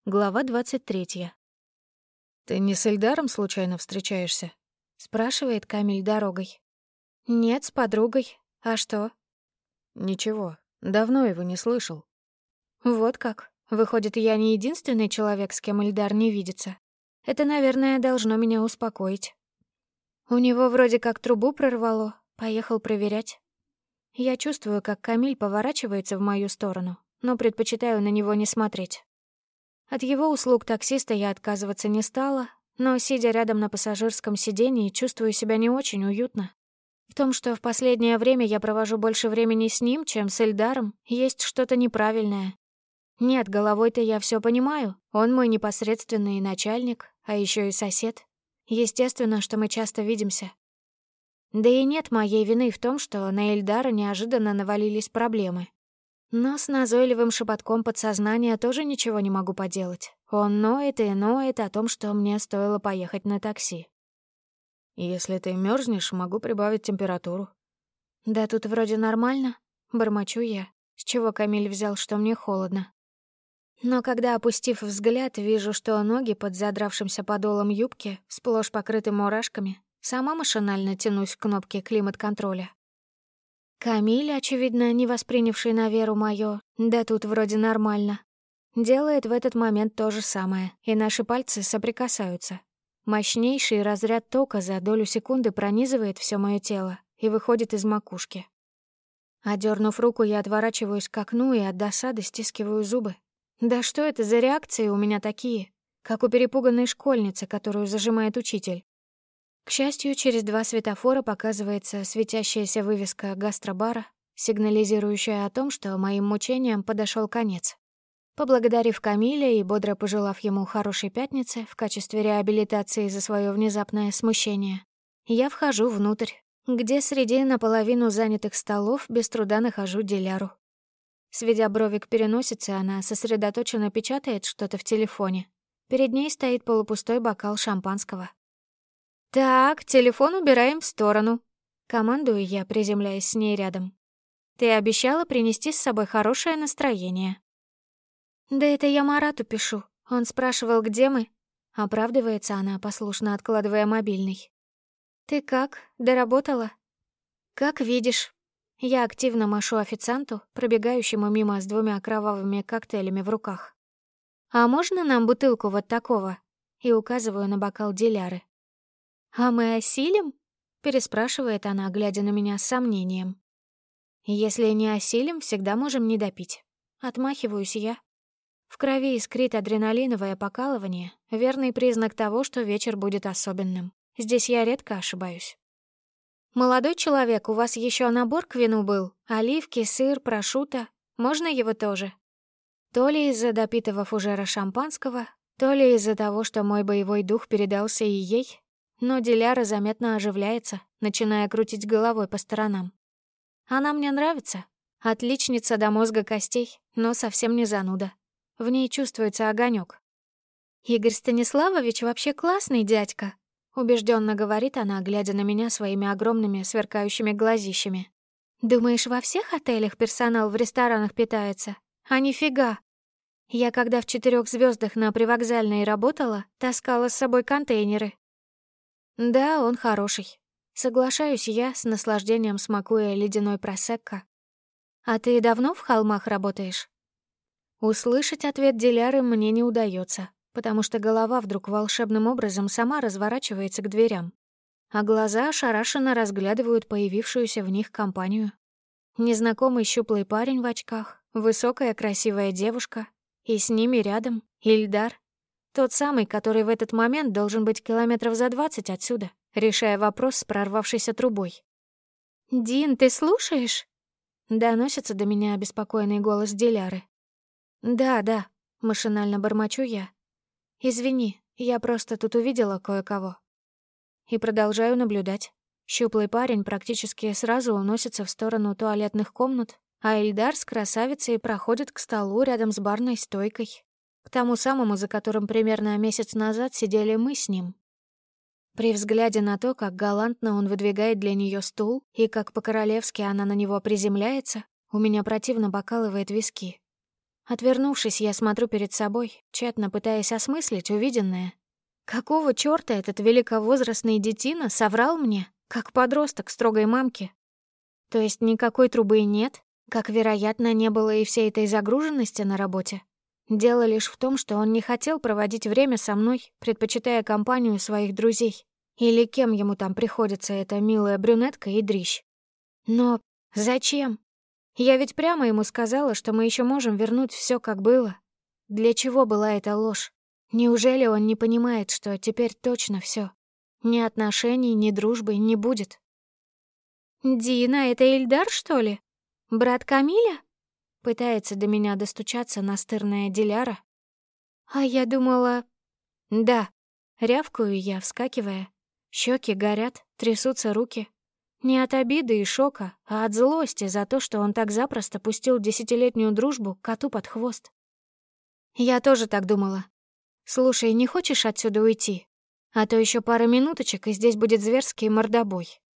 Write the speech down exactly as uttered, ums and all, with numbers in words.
Глава двадцать третья. «Ты не с Эльдаром случайно встречаешься?» — спрашивает Камиль дорогой. «Нет, с подругой. А что?» «Ничего, давно его не слышал». «Вот как. Выходит, я не единственный человек, с кем Эльдар не видится. Это, наверное, должно меня успокоить. У него вроде как трубу прорвало. Поехал проверять». Я чувствую, как Камиль поворачивается в мою сторону, но предпочитаю на него не смотреть. От его услуг таксиста я отказываться не стала, но, сидя рядом на пассажирском сидении, чувствую себя не очень уютно. В том, что в последнее время я провожу больше времени с ним, чем с Эльдаром, есть что-то неправильное. Нет, головой-то я все понимаю. Он мой непосредственный начальник, а еще и сосед. Естественно, что мы часто видимся. Да и нет моей вины в том, что на Эльдара неожиданно навалились проблемы. Но с назойливым шепотком подсознания тоже ничего не могу поделать. Он ноет и ноет о том, что мне стоило поехать на такси. «Если ты мерзнешь, могу прибавить температуру». «Да тут вроде нормально», — бормочу я, с чего Камиль взял, что мне холодно. Но когда, опустив взгляд, вижу, что ноги под задравшимся подолом юбки сплошь покрыты мурашками, сама машинально тянусь к кнопке климат-контроля. Камиль, очевидно, не воспринявший на веру моё, да тут вроде нормально, делает в этот момент то же самое, и наши пальцы соприкасаются. Мощнейший разряд тока за долю секунды пронизывает всё моё тело и выходит из макушки. Одернув руку, я отворачиваюсь к окну и от досады стискиваю зубы. Да что это за реакции у меня такие, как у перепуганной школьницы, которую зажимает учитель? К счастью, через два светофора показывается светящаяся вывеска гастробара, сигнализирующая о том, что моим мучениям подошел конец. Поблагодарив Камиля и бодро пожелав ему хорошей пятницы в качестве реабилитации за свое внезапное смущение, я вхожу внутрь, где среди наполовину занятых столов без труда нахожу Диляру. Сведя брови к переносице, она сосредоточенно печатает что-то в телефоне. Перед ней стоит полупустой бокал шампанского. «Так, телефон убираем в сторону», — командую я, приземляясь с ней рядом. «Ты обещала принести с собой хорошее настроение». «Да это я Марату пишу. Он спрашивал, где мы?» — оправдывается она, послушно откладывая мобильный. «Ты как, доработала?» «Как видишь». Я активно машу официанту, пробегающему мимо с двумя кровавыми коктейлями в руках. «А можно нам бутылку вот такого?» И указываю на бокал Диляры. «А мы осилим?» — переспрашивает она, глядя на меня с сомнением. «Если не осилим, всегда можем не допить». Отмахиваюсь я. В крови искрит адреналиновое покалывание, верный признак того, что вечер будет особенным. Здесь я редко ошибаюсь. «Молодой человек, у вас еще набор к вину был? Оливки, сыр, прошутто. Можно его тоже?» То ли из-за допитого фужера шампанского, то ли из-за того, что мой боевой дух передался и ей, но Диляра заметно оживляется, начиная крутить головой по сторонам. Она мне нравится. Отличница до мозга костей, но совсем не зануда. В ней чувствуется огонек. «Игорь Станиславович вообще классный дядька», — убежденно говорит она, глядя на меня своими огромными сверкающими глазищами. «Думаешь, во всех отелях персонал в ресторанах питается? А нифига. Я, когда в четырех звездах на привокзальной работала, таскала с собой контейнеры». «Да, он хороший». Соглашаюсь я, с наслаждением смакуя ледяной просекко. «А ты давно в холмах работаешь?» Услышать ответ Диляры мне не удается, потому что голова вдруг волшебным образом сама разворачивается к дверям, а глаза ошарашенно разглядывают появившуюся в них компанию. Незнакомый щуплый парень в очках, высокая красивая девушка, и с ними рядом Ильдар. Тот самый, который в этот момент должен быть километров за двадцать отсюда, решая вопрос с прорвавшейся трубой. «Дин, ты слушаешь?» — доносится до меня обеспокоенный голос Диляры. «Да, да», — машинально бормочу я. «Извини, я просто тут увидела кое-кого». И продолжаю наблюдать. Щуплый парень практически сразу уносится в сторону туалетных комнат, а Ильдар с красавицей проходит к столу рядом с барной стойкой, к тому самому, за которым примерно месяц назад сидели мы с ним. При взгляде на то, как галантно он выдвигает для нее стул и как по-королевски она на него приземляется, у меня противно покалывает виски. Отвернувшись, я смотрю перед собой, тщетно пытаясь осмыслить увиденное. Какого чёрта этот великовозрастный детина соврал мне, как подросток строгой мамке? То есть никакой трубы нет, как, вероятно, не было и всей этой загруженности на работе. Дело лишь в том, что он не хотел проводить время со мной, предпочитая компанию своих друзей. Или кем ему там приходится эта милая брюнетка и дрищ. Но зачем? Я ведь прямо ему сказала, что мы еще можем вернуть все, как было. Для чего была эта ложь? Неужели он не понимает, что теперь точно все? Ни отношений, ни дружбы не будет? «Дина, это Ильдар, что ли? Брат Камиля?» Пытается до меня достучаться настырная Диляра. «А я думала...» «Да», — рявкаю я, вскакивая. Щеки горят, трясутся руки. Не от обиды и шока, а от злости за то, что он так запросто пустил десятилетнюю дружбу коту под хвост. Я тоже так думала. Слушай, не хочешь отсюда уйти? А то еще пара минуточек, и здесь будет зверский мордобой.